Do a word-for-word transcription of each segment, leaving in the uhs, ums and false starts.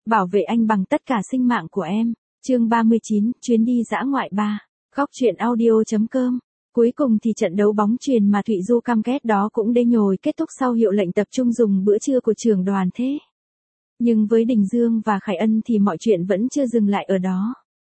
bảo vệ anh bằng tất cả sinh mạng của em. Chương ba mươi chín, chuyến đi dã ngoại ba. Góc truyện audio.com. Cuối cùng thì trận đấu bóng chuyền mà Thụy Du căm ghét đó cũng đê nhồi kết thúc sau hiệu lệnh tập trung dùng bữa trưa của trưởng đoàn thế. Nhưng với Đình Dương và Khải Ân thì mọi chuyện vẫn chưa dừng lại ở đó.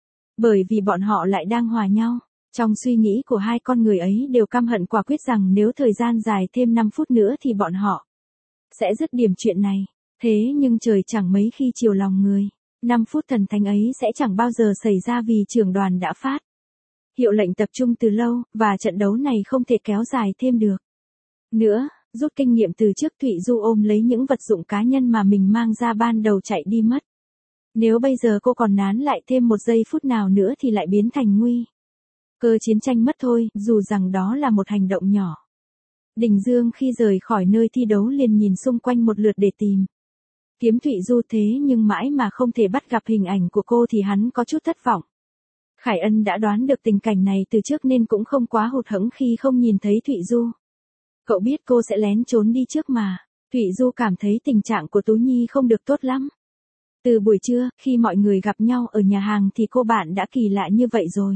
Bởi vì bọn họ lại đang hòa nhau. Trong suy nghĩ của hai con người ấy đều căm hận quả quyết rằng nếu thời gian dài thêm năm phút nữa thì bọn họ sẽ dứt điểm chuyện này. Thế nhưng trời chẳng mấy khi chiều lòng người. năm phút thần thánh ấy sẽ chẳng bao giờ xảy ra vì trưởng đoàn đã phát hiệu lệnh tập trung từ lâu, và trận đấu này không thể kéo dài thêm được nữa. Rút kinh nghiệm từ trước, Thụy Du ôm lấy những vật dụng cá nhân mà mình mang ra ban đầu chạy đi mất. Nếu bây giờ cô còn nán lại thêm một giây phút nào nữa thì lại biến thành nguy cơ chiến tranh mất thôi, dù rằng đó là một hành động nhỏ. Đình Dương khi rời khỏi nơi thi đấu liền nhìn xung quanh một lượt để tìm kiếm Thụy Du, thế nhưng mãi mà không thể bắt gặp hình ảnh của cô thì hắn có chút thất vọng. Khải Ân đã đoán được tình cảnh này từ trước nên cũng không quá hụt hẫng khi không nhìn thấy Thụy Du. Cậu biết cô sẽ lén trốn đi trước mà. Thụy Du cảm thấy tình trạng của Tú Nhi không được tốt lắm. Từ buổi trưa, khi mọi người gặp nhau ở nhà hàng thì cô bạn đã kỳ lạ như vậy rồi.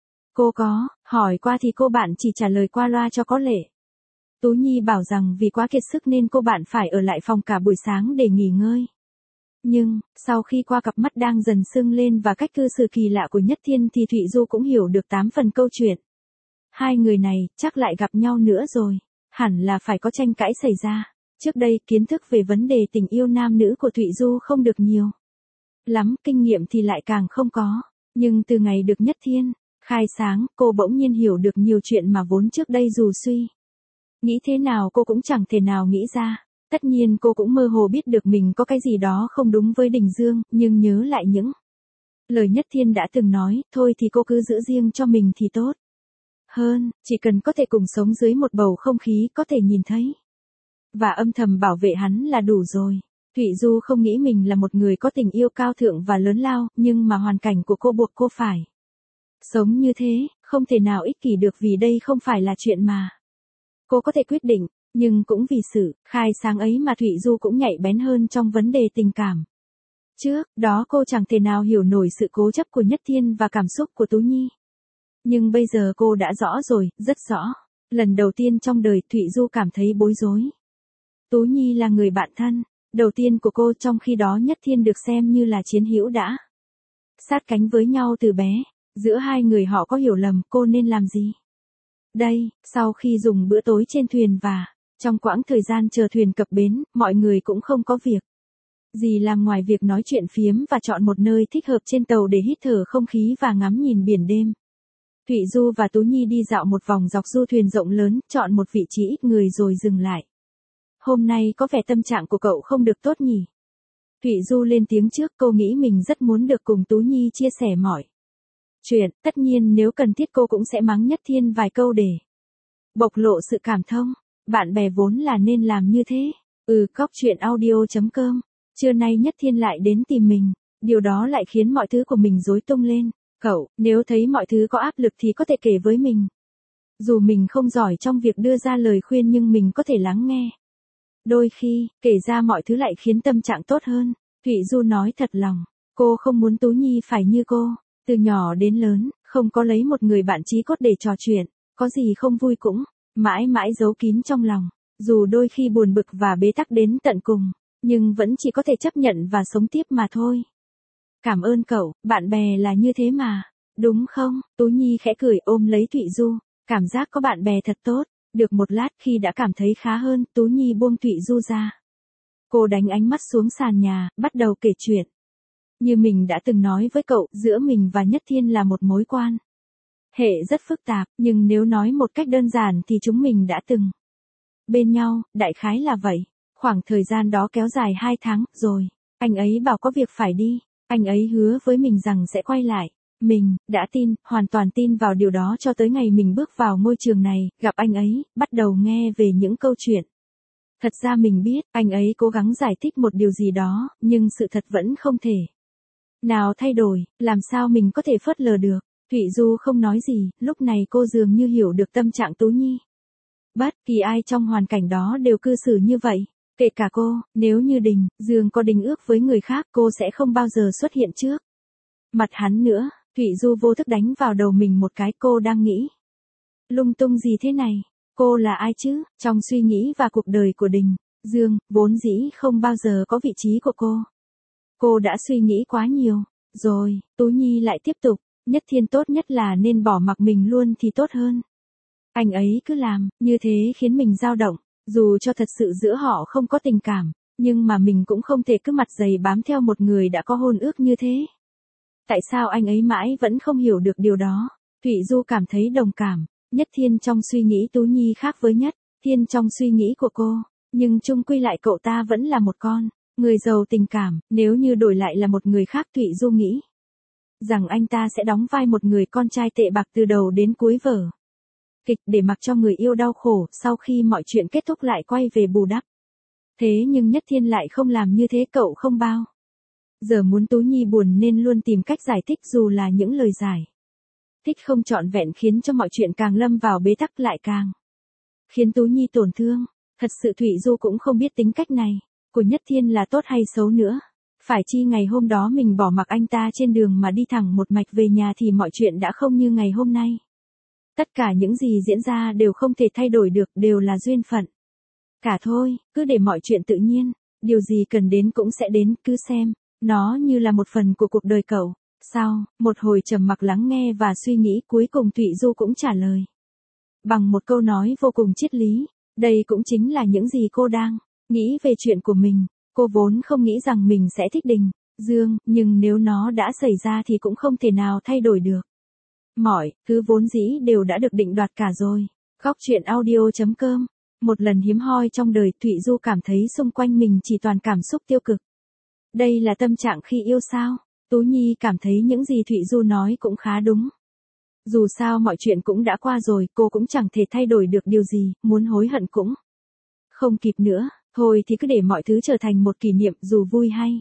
Cô có hỏi qua thì cô bạn chỉ trả lời qua loa cho có lệ. Tú Nhi bảo rằng vì quá kiệt sức nên cô bạn phải ở lại phòng cả buổi sáng để nghỉ ngơi. Nhưng, sau khi qua cặp mắt đang dần sưng lên và cách cư xử kỳ lạ của Nhất Thiên thì Thụy Du cũng hiểu được tám phần câu chuyện. Hai người này chắc lại gặp nhau nữa rồi. Hẳn là phải có tranh cãi xảy ra. Trước đây, kiến thức về vấn đề tình yêu nam nữ của Thụy Du không được nhiều lắm, kinh nghiệm thì lại càng không có. Nhưng từ ngày được Nhất Thiên khai sáng, cô bỗng nhiên hiểu được nhiều chuyện mà vốn trước đây dù suy nghĩ thế nào cô cũng chẳng thể nào nghĩ ra. Tất nhiên cô cũng mơ hồ biết được mình có cái gì đó không đúng với Đình Dương, nhưng nhớ lại những lời Nhất Thiên đã từng nói, thôi thì cô cứ giữ riêng cho mình thì tốt hơn, chỉ cần có thể cùng sống dưới một bầu không khí có thể nhìn thấy và âm thầm bảo vệ hắn là đủ rồi. Thụy Du không nghĩ mình là một người có tình yêu cao thượng và lớn lao, nhưng mà hoàn cảnh của cô buộc cô phải sống như thế, không thể nào ích kỷ được vì đây không phải là chuyện mà cô có thể quyết định. Nhưng cũng vì sự khai sáng ấy mà Thụy Du cũng nhạy bén hơn trong vấn đề tình cảm. Trước đó cô chẳng thể nào hiểu nổi sự cố chấp của Nhất Thiên và cảm xúc của Tú Nhi. Nhưng bây giờ cô đã rõ rồi, rất rõ. Lần đầu tiên trong đời Thụy Du cảm thấy bối rối. Tú Nhi là người bạn thân đầu tiên của cô, trong khi đó Nhất Thiên được xem như là chiến hữu đã sát cánh với nhau từ bé. Giữa hai người họ có hiểu lầm, cô nên làm gì? Đây, sau khi dùng bữa tối trên thuyền và trong quãng thời gian chờ thuyền cập bến, mọi người cũng không có việc gì làm ngoài việc nói chuyện phiếm và chọn một nơi thích hợp trên tàu để hít thở không khí và ngắm nhìn biển đêm. Thụy Du và Tú Nhi đi dạo một vòng dọc du thuyền rộng lớn, chọn một vị trí ít người rồi dừng lại. Hôm nay có vẻ tâm trạng của cậu không được tốt nhỉ? Thụy Du lên tiếng trước, cô nghĩ mình rất muốn được cùng Tú Nhi chia sẻ mọi chuyện, tất nhiên nếu cần thiết cô cũng sẽ mắng Nhất Thiên vài câu để bộc lộ sự cảm thông. Bạn bè vốn là nên làm như thế. Ừ, góc truyện audio.com. Trưa nay Nhất Thiên lại đến tìm mình. Điều đó lại khiến mọi thứ của mình rối tung lên. Cậu, nếu thấy mọi thứ có áp lực thì có thể kể với mình. Dù mình không giỏi trong việc đưa ra lời khuyên nhưng mình có thể lắng nghe. Đôi khi, kể ra mọi thứ lại khiến tâm trạng tốt hơn. Thụy Du nói thật lòng. Cô không muốn Tú Nhi phải như cô. Từ nhỏ đến lớn, không có lấy một người bạn chí cốt để trò chuyện. Có gì không vui cũng mãi mãi giấu kín trong lòng. Dù đôi khi buồn bực và bế tắc đến tận cùng, nhưng vẫn chỉ có thể chấp nhận và sống tiếp mà thôi. Cảm ơn cậu, bạn bè là như thế mà. Đúng không? Tú Nhi khẽ cười ôm lấy Thụy Du. Cảm giác có bạn bè thật tốt. Được một lát khi đã cảm thấy khá hơn, Tú Nhi buông Thụy Du ra. Cô đánh ánh mắt xuống sàn nhà, bắt đầu kể chuyện. Như mình đã từng nói với cậu, giữa mình và Nhất Thiên là một mối quan hệ rất phức tạp, nhưng nếu nói một cách đơn giản thì chúng mình đã từng bên nhau, đại khái là vậy. Khoảng thời gian đó kéo dài hai tháng, rồi anh ấy bảo có việc phải đi. Anh ấy hứa với mình rằng sẽ quay lại. Mình đã tin, hoàn toàn tin vào điều đó cho tới ngày mình bước vào ngôi trường này, gặp anh ấy, bắt đầu nghe về những câu chuyện. Thật ra mình biết, anh ấy cố gắng giải thích một điều gì đó, nhưng sự thật vẫn không thể nào thay đổi, làm sao mình có thể phớt lờ được. Thụy Du không nói gì, lúc này cô dường như hiểu được tâm trạng Tú Nhi. Bất kỳ ai trong hoàn cảnh đó đều cư xử như vậy. Kể cả cô, nếu như Đình, Dương có đính ước với người khác cô sẽ không bao giờ xuất hiện trước. Mặt hắn nữa, Thụy Du vô thức đánh vào đầu mình một cái, cô đang nghĩ. Lung tung gì thế này? Cô là ai chứ? Trong suy nghĩ và cuộc đời của Đình, Dương, vốn dĩ không bao giờ có vị trí của cô. Cô đã suy nghĩ quá nhiều. Rồi, Tú Nhi lại tiếp tục, Nhất Thiên tốt nhất là nên bỏ mặc mình luôn thì tốt hơn. Anh ấy cứ làm, như thế khiến mình dao động, dù cho thật sự giữa họ không có tình cảm, nhưng mà mình cũng không thể cứ mặt dày bám theo một người đã có hôn ước như thế. Tại sao anh ấy mãi vẫn không hiểu được điều đó? Thụy Du cảm thấy đồng cảm, Nhất Thiên trong suy nghĩ Tú Nhi khác với Nhất Thiên trong suy nghĩ của cô, nhưng chung quy lại cậu ta vẫn là một con người giàu tình cảm, nếu như đổi lại là một người khác Thụy Du nghĩ rằng anh ta sẽ đóng vai một người con trai tệ bạc từ đầu đến cuối vở kịch để mặc cho người yêu đau khổ, sau khi mọi chuyện kết thúc lại quay về bù đắp. Thế nhưng Nhất Thiên lại không làm như thế, cậu không bao giờ muốn Tú Nhi buồn nên luôn tìm cách giải thích, dù là những lời giải thích không trọn vẹn khiến cho mọi chuyện càng lâm vào bế tắc, lại càng khiến Tú Nhi tổn thương. Thật sự Thụy Du cũng không biết tính cách này của Nhất Thiên là tốt hay xấu nữa. Phải chi ngày hôm đó mình bỏ mặc anh ta trên đường mà đi thẳng một mạch về nhà thì mọi chuyện đã không như ngày hôm nay. Tất cả những gì diễn ra đều không thể thay đổi được, đều là duyên phận. Cả thôi, cứ để mọi chuyện tự nhiên, điều gì cần đến cũng sẽ đến, cứ xem nó như là một phần của cuộc đời cậu. Sau một hồi trầm mặc lắng nghe và suy nghĩ, cuối cùng Thụy Du cũng trả lời bằng một câu nói vô cùng triết lý. Đây cũng chính là những gì cô đang nghĩ về chuyện của mình. Cô vốn không nghĩ rằng mình sẽ thích Đình, Dương, nhưng nếu nó đã xảy ra thì cũng không thể nào thay đổi được. Mọi thứ vốn dĩ đều đã được định đoạt cả rồi. Góc truyện audio chấm com. Một lần hiếm hoi trong đời, Thụy Du cảm thấy xung quanh mình chỉ toàn cảm xúc tiêu cực. Đây là tâm trạng khi yêu sao? Tú Nhi cảm thấy những gì Thụy Du nói cũng khá đúng. Dù sao mọi chuyện cũng đã qua rồi, cô cũng chẳng thể thay đổi được điều gì, muốn hối hận cũng không kịp nữa. Thôi thì cứ để mọi thứ trở thành một kỷ niệm, dù vui hay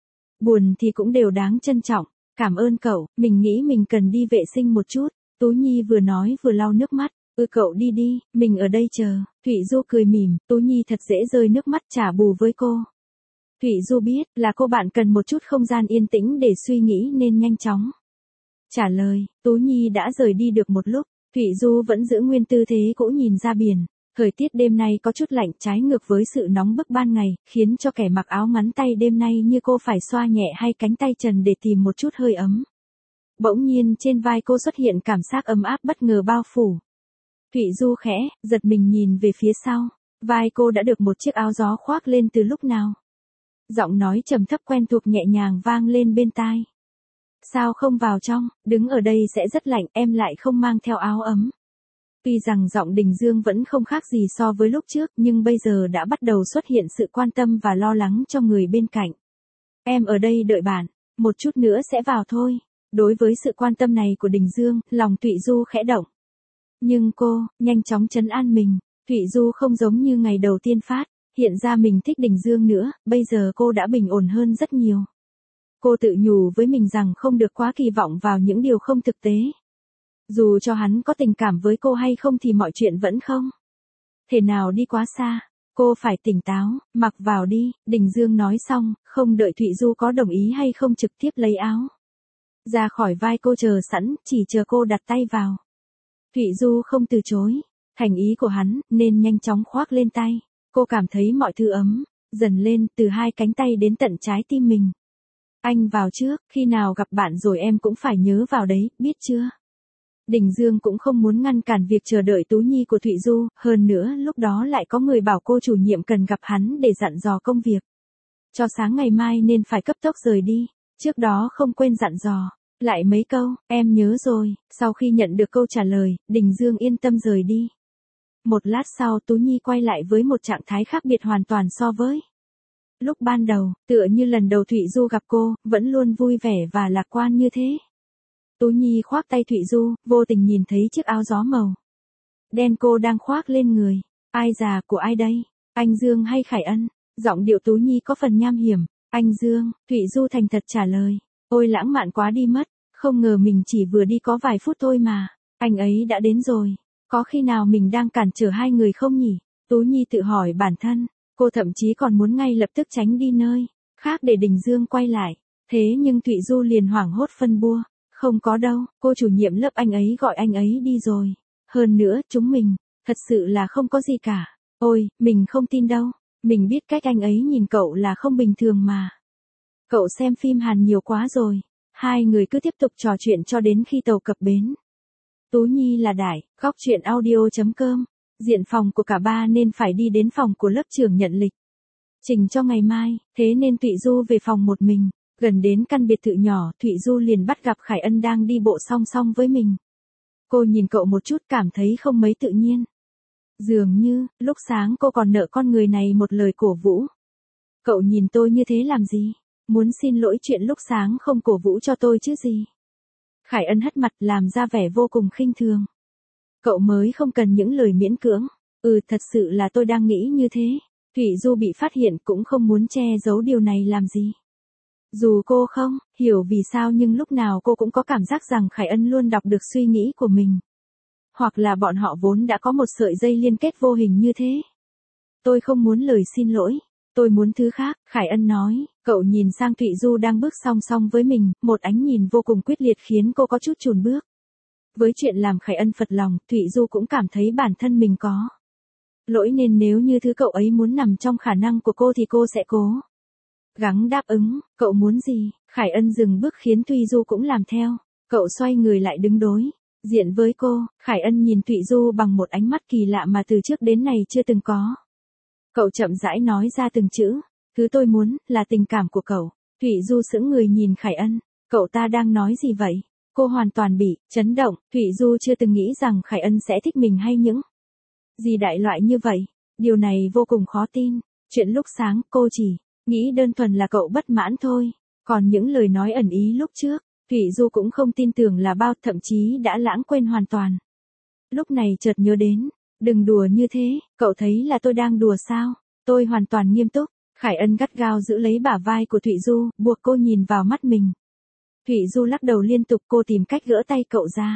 buồn thì cũng đều đáng trân trọng. Cảm ơn cậu, mình nghĩ mình cần đi vệ sinh một chút. Tú Nhi vừa nói vừa lau nước mắt. Ừ, cậu đi đi, mình ở đây chờ. Thụy Du cười mỉm, Tú Nhi thật dễ rơi nước mắt trả bù với cô. Thụy Du biết là cô bạn cần một chút không gian yên tĩnh để suy nghĩ nên nhanh chóng trả lời. Tú Nhi đã rời đi được một lúc, Thụy Du vẫn giữ nguyên tư thế cũ nhìn ra biển. Thời tiết đêm nay có chút lạnh, trái ngược với sự nóng bức ban ngày, khiến cho kẻ mặc áo ngắn tay đêm nay như cô phải xoa nhẹ hai cánh tay trần để tìm một chút hơi ấm. Bỗng nhiên trên vai cô xuất hiện cảm giác ấm áp bất ngờ bao phủ. Thụy Du khẽ giật mình nhìn về phía sau, vai cô đã được một chiếc áo gió khoác lên từ lúc nào. Giọng nói trầm thấp quen thuộc nhẹ nhàng vang lên bên tai. Sao không vào trong, đứng ở đây sẽ rất lạnh, em lại không mang theo áo ấm. Tuy rằng giọng Đình Dương vẫn không khác gì so với lúc trước, nhưng bây giờ đã bắt đầu xuất hiện sự quan tâm và lo lắng cho người bên cạnh. Em ở đây đợi bạn, một chút nữa sẽ vào thôi. Đối với sự quan tâm này của Đình Dương, lòng Thụy Du khẽ động. Nhưng cô, nhanh chóng trấn an mình. Thụy Du không giống như ngày đầu tiên phát hiện ra mình thích Đình Dương nữa, bây giờ cô đã bình ổn hơn rất nhiều. Cô tự nhủ với mình rằng không được quá kỳ vọng vào những điều không thực tế. Dù cho hắn có tình cảm với cô hay không thì mọi chuyện vẫn không thể nào đi quá xa. Cô phải tỉnh táo, mặc vào đi. Đình Dương nói xong, không đợi Thụy Du có đồng ý hay không trực tiếp lấy áo ra khỏi vai cô chờ sẵn, chỉ chờ cô đặt tay vào. Thụy Du không từ chối thành ý của hắn, nên nhanh chóng khoác lên tay. Cô cảm thấy mọi thứ ấm dần lên từ hai cánh tay đến tận trái tim mình. Anh vào trước, khi nào gặp bạn rồi em cũng phải nhớ vào đấy, biết chưa? Đình Dương cũng không muốn ngăn cản việc chờ đợi Tú Nhi của Thụy Du, hơn nữa lúc đó lại có người bảo cô chủ nhiệm cần gặp hắn để dặn dò công việc cho sáng ngày mai nên phải cấp tốc rời đi. Trước đó không quên dặn dò lại mấy câu, em nhớ rồi. Sau khi nhận được câu trả lời, Đình Dương yên tâm rời đi. Một lát sau Tú Nhi quay lại với một trạng thái khác biệt hoàn toàn so với lúc ban đầu, tựa như lần đầu Thụy Du gặp cô, vẫn luôn vui vẻ và lạc quan như thế. Tú Nhi khoác tay Thụy Du, vô tình nhìn thấy chiếc áo gió màu đen cô đang khoác lên người. Ai già, của ai đây? Anh Dương hay Khải Ân? Giọng điệu Tú Nhi có phần nham hiểm. Anh Dương, Thụy Du thành thật trả lời. Ôi lãng mạn quá đi mất, không ngờ mình chỉ vừa đi có vài phút thôi mà anh ấy đã đến rồi. Có khi nào mình đang cản trở hai người không nhỉ? Tú Nhi tự hỏi bản thân. Cô thậm chí còn muốn ngay lập tức tránh đi nơi khác để Đình Dương quay lại. Thế nhưng Thụy Du liền hoảng hốt phân bua. Không có đâu, cô chủ nhiệm lớp anh ấy gọi anh ấy đi rồi. Hơn nữa, chúng mình, thật sự là không có gì cả. Ôi, mình không tin đâu. Mình biết cách anh ấy nhìn cậu là không bình thường mà. Cậu xem phim Hàn nhiều quá rồi. Hai người cứ tiếp tục trò chuyện cho đến khi tàu cập bến. Tú Nhi là đại, góc chuyện audio.com. Diện phòng của cả ba nên phải đi đến phòng của lớp trưởng nhận lịch trình cho ngày mai, thế nên Thụy Du về phòng một mình. Gần đến căn biệt thự nhỏ, Thụy Du liền bắt gặp Khải Ân đang đi bộ song song với mình. Cô nhìn cậu một chút cảm thấy không mấy tự nhiên. Dường như, lúc sáng cô còn nợ con người này một lời cổ vũ. Cậu nhìn tôi như thế làm gì? Muốn xin lỗi chuyện lúc sáng không cổ vũ cho tôi chứ gì? Khải Ân hất mặt làm ra vẻ vô cùng khinh thường. Cậu mới không cần những lời miễn cưỡng. Ừ, thật sự là tôi đang nghĩ như thế. Thụy Du bị phát hiện cũng không muốn che giấu điều này làm gì. Dù cô không hiểu vì sao nhưng lúc nào cô cũng có cảm giác rằng Khải Ân luôn đọc được suy nghĩ của mình. Hoặc là bọn họ vốn đã có một sợi dây liên kết vô hình như thế. Tôi không muốn lời xin lỗi. Tôi muốn thứ khác, Khải Ân nói. Cậu nhìn sang Thụy Du đang bước song song với mình, một ánh nhìn vô cùng quyết liệt khiến cô có chút chùn bước. Với chuyện làm Khải Ân phật lòng, Thụy Du cũng cảm thấy bản thân mình có lỗi nên nếu như thứ cậu ấy muốn nằm trong khả năng của cô thì cô sẽ cố gắng đáp ứng. Cậu muốn gì? Khải Ân dừng bước khiến Thụy Du cũng làm theo. Cậu xoay người lại đứng đối diện với cô. Khải Ân nhìn Thụy Du bằng một ánh mắt kỳ lạ mà từ trước đến nay chưa từng có. Cậu chậm rãi nói ra từng chữ. Thứ tôi muốn là tình cảm của cậu. Thụy Du sững người nhìn Khải Ân. Cậu ta đang nói gì vậy? Cô hoàn toàn bị chấn động. Thụy Du chưa từng nghĩ rằng Khải Ân sẽ thích mình hay những gì đại loại như vậy. Điều này vô cùng khó tin. Chuyện lúc sáng cô chỉ nghĩ đơn thuần là cậu bất mãn thôi. Còn những lời nói ẩn ý lúc trước, Thụy Du cũng không tin tưởng là bao, thậm chí đã lãng quên hoàn toàn. Lúc này chợt nhớ đến, đừng đùa như thế, cậu thấy là tôi đang đùa sao? Tôi hoàn toàn nghiêm túc. Khải Ân gắt gao giữ lấy bả vai của Thụy Du, buộc cô nhìn vào mắt mình. Thụy Du lắc đầu liên tục, cô tìm cách gỡ tay cậu ra.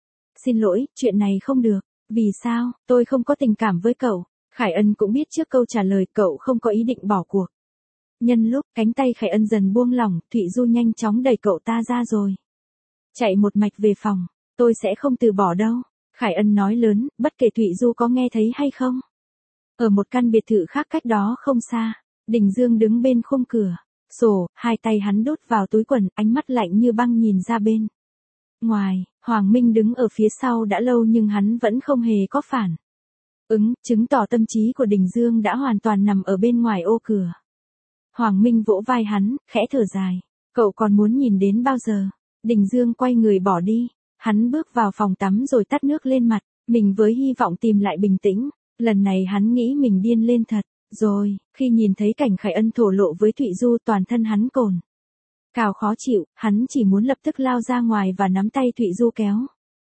Xin lỗi, chuyện này không được. Vì sao? Tôi không có tình cảm với cậu. Khải Ân cũng biết trước câu trả lời cậu không có ý định bỏ cuộc. Nhân lúc cánh tay Khải Ân dần buông lỏng, Thụy Du nhanh chóng đẩy cậu ta ra rồi chạy một mạch về phòng. Tôi sẽ không từ bỏ đâu. Khải Ân nói lớn, bất kể Thụy Du có nghe thấy hay không. Ở một căn biệt thự khác cách đó không xa, Đình Dương đứng bên khung cửa sổ, hai tay hắn đút vào túi quần, ánh mắt lạnh như băng nhìn ra bên ngoài. Hoàng Minh đứng ở phía sau đã lâu nhưng hắn vẫn không hề có phản ứng, chứng tỏ tâm trí của Đình Dương đã hoàn toàn nằm ở bên ngoài ô cửa. Hoàng Minh vỗ vai hắn, khẽ thở dài. Cậu còn muốn nhìn đến bao giờ? Đình Dương quay người bỏ đi. Hắn bước vào phòng tắm rồi tắt nước lên mặt. Mình với hy vọng tìm lại bình tĩnh. Lần này hắn nghĩ mình điên lên thật. Rồi, khi nhìn thấy cảnh Khải Ân thổ lộ với Thụy Du, toàn thân hắn cồn cào khó chịu. Hắn chỉ muốn lập tức lao ra ngoài và nắm tay Thụy Du kéo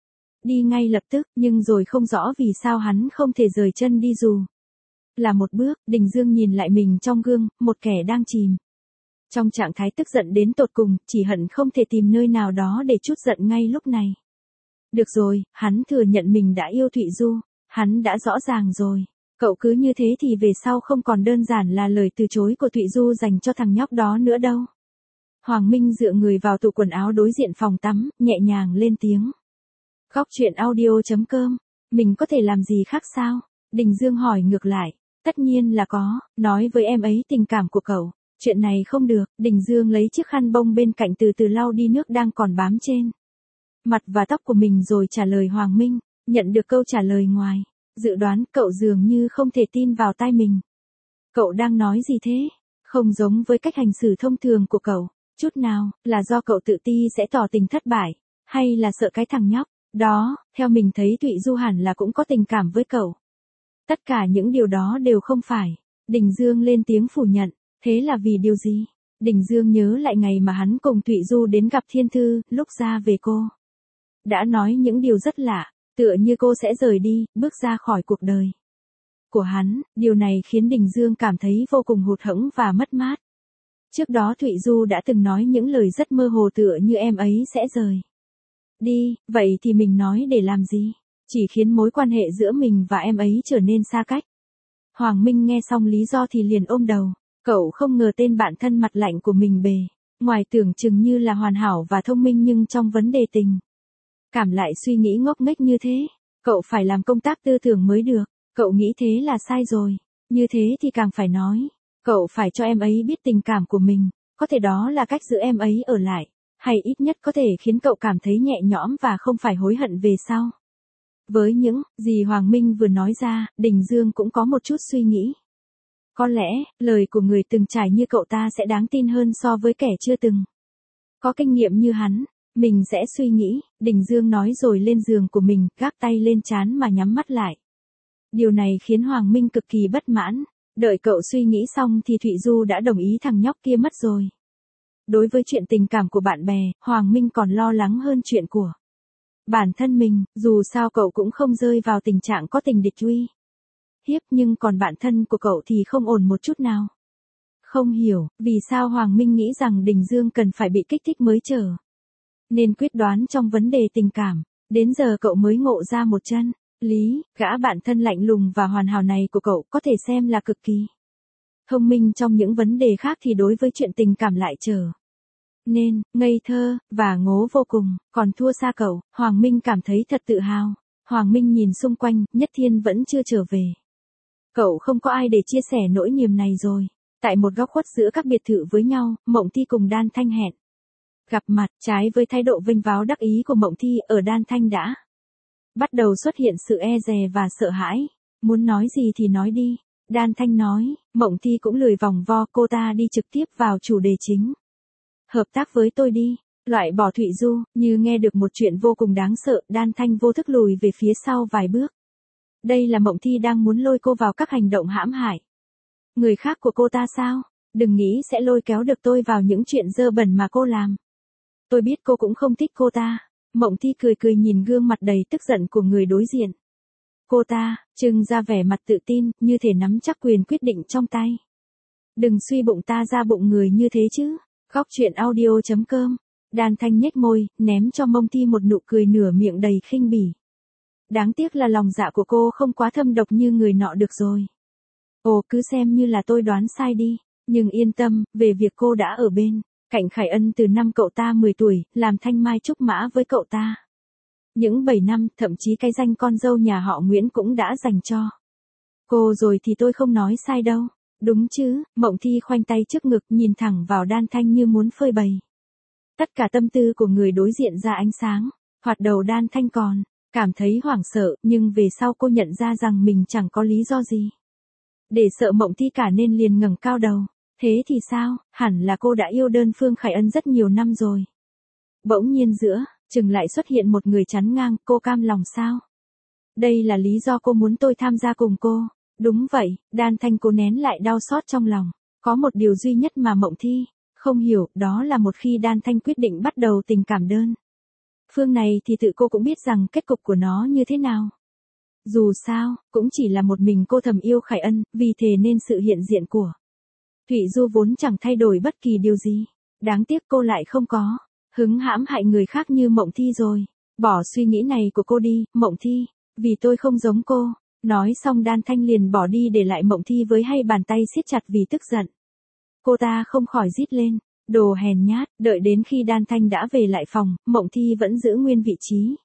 đi ngay lập tức. Nhưng rồi không rõ vì sao hắn không thể rời chân đi dù là một bước. Đình Dương nhìn lại mình trong gương, một kẻ đang chìm trong trạng thái tức giận đến tột cùng, chỉ hận không thể tìm nơi nào đó để trút giận ngay lúc này. Được rồi, hắn thừa nhận mình đã yêu Thụy Du. Hắn đã rõ ràng rồi. Cậu cứ như thế thì về sau không còn đơn giản là lời từ chối của Thụy Du dành cho thằng nhóc đó nữa đâu. Hoàng Minh dựa người vào tủ quần áo đối diện phòng tắm, nhẹ nhàng lên tiếng. Góc chuyện audio.com. Mình có thể làm gì khác sao? Đình Dương hỏi ngược lại. Tất nhiên là có, nói với em ấy tình cảm của cậu. Chuyện này không được. Đình Dương lấy chiếc khăn bông bên cạnh từ từ lau đi nước đang còn bám trên mặt và tóc của mình rồi trả lời Hoàng Minh. Nhận được câu trả lời ngoài dự đoán, cậu dường như không thể tin vào tai mình. Cậu đang nói gì thế? Không giống với cách hành xử thông thường của cậu chút nào. Là do cậu tự ti sẽ tỏ tình thất bại, hay là sợ cái thằng nhóc đó? Theo mình thấy Thụy Du hẳn là cũng có tình cảm với cậu. Tất cả những điều đó đều không phải. Đình Dương lên tiếng phủ nhận. Thế là vì điều gì? Đình Dương nhớ lại ngày mà hắn cùng Thụy Du đến gặp Thiên Thư. Lúc ra về cô đã nói những điều rất lạ, tựa như cô sẽ rời đi, bước ra khỏi cuộc đời của hắn. Điều này khiến Đình Dương cảm thấy vô cùng hụt hẫng và mất mát. Trước đó Thụy Du đã từng nói những lời rất mơ hồ tựa như em ấy sẽ rời đi. Vậy thì mình nói để làm gì? Chỉ khiến mối quan hệ giữa mình và em ấy trở nên xa cách. Hoàng Minh nghe xong lý do thì liền ôm đầu. Cậu không ngờ tên bạn thân mặt lạnh của mình bề ngoài tưởng chừng như là hoàn hảo và thông minh nhưng trong vấn đề tình cảm lại suy nghĩ ngốc nghếch như thế. Cậu phải làm công tác tư tưởng mới được. Cậu nghĩ thế là sai rồi. Như thế thì càng phải nói. Cậu phải cho em ấy biết tình cảm của mình. Có thể đó là cách giữ em ấy ở lại. Hay ít nhất có thể khiến cậu cảm thấy nhẹ nhõm và không phải hối hận về sau. Với những gì Hoàng Minh vừa nói ra, Đình Dương cũng có một chút suy nghĩ. Có lẽ, lời của người từng trải như cậu ta sẽ đáng tin hơn so với kẻ chưa từng có kinh nghiệm như hắn. Mình sẽ suy nghĩ, Đình Dương nói rồi lên giường của mình, gác tay lên trán mà nhắm mắt lại. Điều này khiến Hoàng Minh cực kỳ bất mãn. Đợi cậu suy nghĩ xong thì Thụy Du đã đồng ý thằng nhóc kia mất rồi. Đối với chuyện tình cảm của bạn bè, Hoàng Minh còn lo lắng hơn chuyện của bản thân mình. Dù sao cậu cũng không rơi vào tình trạng có tình địch uy hiếp, nhưng còn bạn thân của cậu thì không ổn một chút nào. Không hiểu, vì sao Hoàng Minh nghĩ rằng Đình Dương cần phải bị kích thích mới trở nên quyết đoán trong vấn đề tình cảm. Đến giờ cậu mới ngộ ra một chân lý, gã bạn thân lạnh lùng và hoàn hảo này của cậu có thể xem là cực kỳ thông minh trong những vấn đề khác thì đối với chuyện tình cảm lại trở nên ngây thơ và ngố vô cùng, còn thua xa cậu. Hoàng Minh cảm thấy thật tự hào. Hoàng Minh nhìn xung quanh, Nhất Thiên vẫn chưa trở về. Cậu không có ai để chia sẻ nỗi niềm này rồi. Tại một góc khuất giữa các biệt thự với nhau, Mộng Thi cùng Đan Thanh hẹn gặp mặt. Trái với thái độ vênh váo đắc ý của Mộng Thi, ở Đan Thanh đã bắt đầu xuất hiện sự e dè và sợ hãi. Muốn nói gì thì nói đi, Đan Thanh nói. Mộng Thi cũng lười vòng vo, cô ta đi trực tiếp vào chủ đề chính. Hợp tác với tôi đi, loại bỏ Thụy Du. Như nghe được một chuyện vô cùng đáng sợ, Đan Thanh vô thức lùi về phía sau vài bước. Đây là Mộng Thi đang muốn lôi cô vào các hành động hãm hại người khác của cô ta sao? Đừng nghĩ sẽ lôi kéo được tôi vào những chuyện dơ bẩn mà cô làm. Tôi biết cô cũng không thích cô ta. Mộng Thi cười cười nhìn gương mặt đầy tức giận của người đối diện. Cô ta trưng ra vẻ mặt tự tin, như thể nắm chắc quyền quyết định trong tay. Đừng suy bụng ta ra bụng người như thế chứ. Góc truyện audio chấm com. Đan Thanh nhếch môi, ném cho Mộng Thi một nụ cười nửa miệng đầy khinh bỉ. Đáng tiếc là lòng dạ của cô không quá thâm độc như người nọ được rồi. Ồ, cứ xem như là tôi đoán sai đi. Nhưng yên tâm, về việc cô đã ở bên cạnh Khải Ân từ năm cậu ta mười tuổi, làm thanh mai trúc mã với cậu ta. Những bảy năm, thậm chí cái danh con dâu nhà họ Nguyễn cũng đã dành cho cô rồi thì tôi không nói sai đâu. Đúng chứ? Mộng Thi khoanh tay trước ngực, nhìn thẳng vào Đan Thanh như muốn phơi bày tất cả tâm tư của người đối diện ra ánh sáng. Thoạt đầu Đan Thanh còn cảm thấy hoảng sợ, nhưng về sau cô nhận ra rằng mình chẳng có lý do gì để sợ Mộng Thi cả nên liền ngẩng cao đầu. Thế thì sao? Hẳn là cô đã yêu đơn phương Khải Ân rất nhiều năm rồi. Bỗng nhiên giữa chừng lại xuất hiện một người chắn ngang, cô cam lòng sao? Đây là lý do cô muốn tôi tham gia cùng cô. Đúng vậy, Đan Thanh cố nén lại đau xót trong lòng. Có một điều duy nhất mà Mộng Thi không hiểu, đó là một khi Đan Thanh quyết định bắt đầu tình cảm đơn phương này thì tự cô cũng biết rằng kết cục của nó như thế nào. Dù sao, cũng chỉ là một mình cô thầm yêu Khải Ân, vì thế nên sự hiện diện của Thụy Du vốn chẳng thay đổi bất kỳ điều gì. Đáng tiếc cô lại không có hứng hãm hại người khác như Mộng Thi rồi. Bỏ suy nghĩ này của cô đi, Mộng Thi, vì tôi không giống cô. Nói xong Đan Thanh liền bỏ đi để lại Mộng Thi với hai bàn tay siết chặt vì tức giận. Cô ta không khỏi rít lên, đồ hèn nhát. Đợi đến khi Đan Thanh đã về lại phòng, Mộng Thi vẫn giữ nguyên vị trí.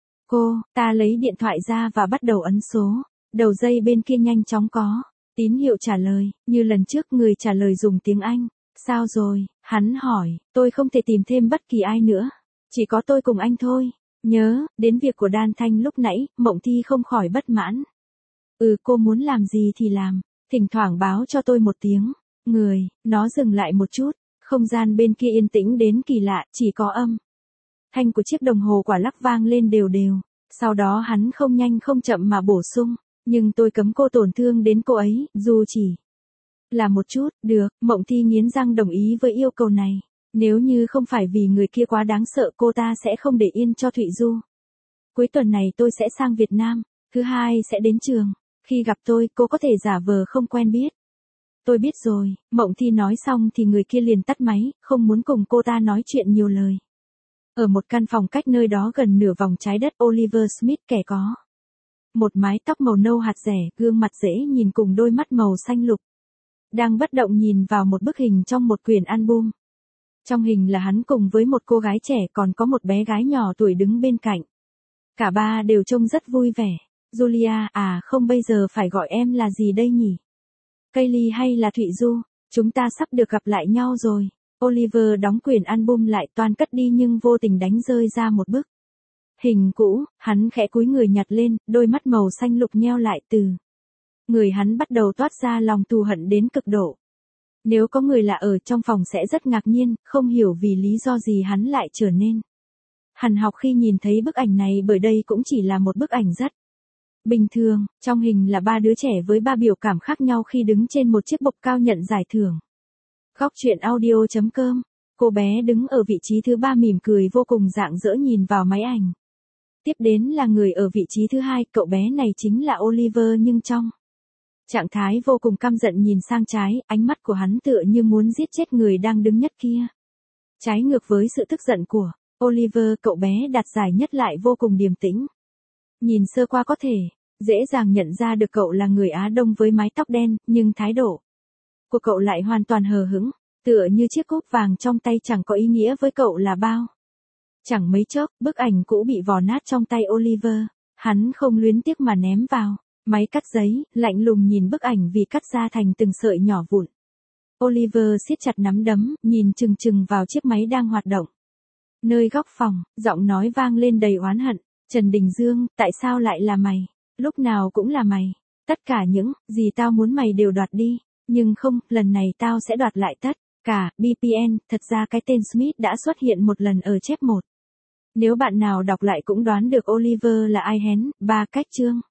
Cô ta lấy điện thoại ra và bắt đầu ấn số. Đầu dây bên kia nhanh chóng có tín hiệu trả lời. Như lần trước, người trả lời dùng tiếng Anh. Sao rồi? Hắn hỏi. Tôi không thể tìm thêm bất kỳ ai nữa. Chỉ có tôi cùng anh thôi. Nhớ đến việc của Đan Thanh lúc nãy, Mộng Thi không khỏi bất mãn. Ừ, cô muốn làm gì thì làm. Thỉnh thoảng báo cho tôi một tiếng. Người, nó dừng lại một chút. Không gian bên kia yên tĩnh đến kỳ lạ, chỉ có âm thanh của chiếc đồng hồ quả lắc vang lên đều đều. Sau đó hắn không nhanh không chậm mà bổ sung. Nhưng tôi cấm cô tổn thương đến cô ấy, dù chỉ là một chút. Được, Mộng Thi nghiến răng đồng ý với yêu cầu này. Nếu như không phải vì người kia quá đáng sợ, cô ta sẽ không để yên cho Thụy Du. Cuối tuần này tôi sẽ sang Việt Nam. Thứ hai sẽ đến trường. Khi gặp tôi, cô có thể giả vờ không quen biết. Tôi biết rồi. Mộng Thi nói xong thì người kia liền tắt máy, không muốn cùng cô ta nói chuyện nhiều lời. Ở một căn phòng cách nơi đó gần nửa vòng trái đất, Oliver Smith, kẻ có Một mái tóc màu nâu hạt rẻ, gương mặt dễ nhìn cùng đôi mắt màu xanh lục. Đang bất động nhìn vào một bức hình trong một quyển album. Trong hình là hắn cùng với một cô gái trẻ, còn có một bé gái nhỏ tuổi đứng bên cạnh. Cả ba đều trông rất vui vẻ. Julia, à không, bây giờ phải gọi em là gì đây nhỉ? Kaylee hay là Thụy Du? Chúng ta sắp được gặp lại nhau rồi. Oliver đóng quyển album lại, toan cất đi nhưng vô tình đánh rơi ra một bức hình cũ. Hắn khẽ cúi người nhặt lên, đôi mắt màu xanh lục nheo lại, từ người hắn bắt đầu toát ra lòng thù hận đến cực độ. Nếu có người lạ ở trong phòng sẽ rất ngạc nhiên, không hiểu vì lý do gì hắn lại trở nên hằn học khi nhìn thấy bức ảnh này, bởi đây cũng chỉ là một bức ảnh rất bình thường. Trong hình là ba đứa trẻ với ba biểu cảm khác nhau khi đứng trên một chiếc bục cao nhận giải thưởng. Góc truyện audio chấm com. Cô bé đứng ở vị trí thứ ba mỉm cười vô cùng rạng rỡ nhìn vào máy ảnh. Tiếp đến là người ở vị trí thứ hai, cậu bé này chính là Oliver nhưng trong trạng thái vô cùng căm giận nhìn sang trái, ánh mắt của hắn tựa như muốn giết chết người đang đứng nhất kia. Trái ngược với sự tức giận của Oliver, cậu bé đạt giải nhất lại vô cùng điềm tĩnh. Nhìn sơ qua có thể dễ dàng nhận ra được cậu là người Á Đông với mái tóc đen, nhưng thái độ của cậu lại hoàn toàn hờ hững, tựa như chiếc cúp vàng trong tay chẳng có ý nghĩa với cậu là bao. Chẳng mấy chốc, bức ảnh cũ bị vò nát trong tay Oliver, hắn không luyến tiếc mà ném vào máy cắt giấy, lạnh lùng nhìn bức ảnh vì cắt ra thành từng sợi nhỏ vụn. Oliver siết chặt nắm đấm, nhìn chừng chừng vào chiếc máy đang hoạt động. Nơi góc phòng, giọng nói vang lên đầy oán hận. Trần Đình Dương, tại sao lại là mày? Lúc nào cũng là mày. Tất cả những gì tao muốn mày đều đoạt đi. Nhưng không, lần này tao sẽ đoạt lại tất cả. bê pê en, thật ra cái tên Smith đã xuất hiện một lần ở chép một. Nếu bạn nào đọc lại cũng đoán được Oliver là ai hén, ba cách chương.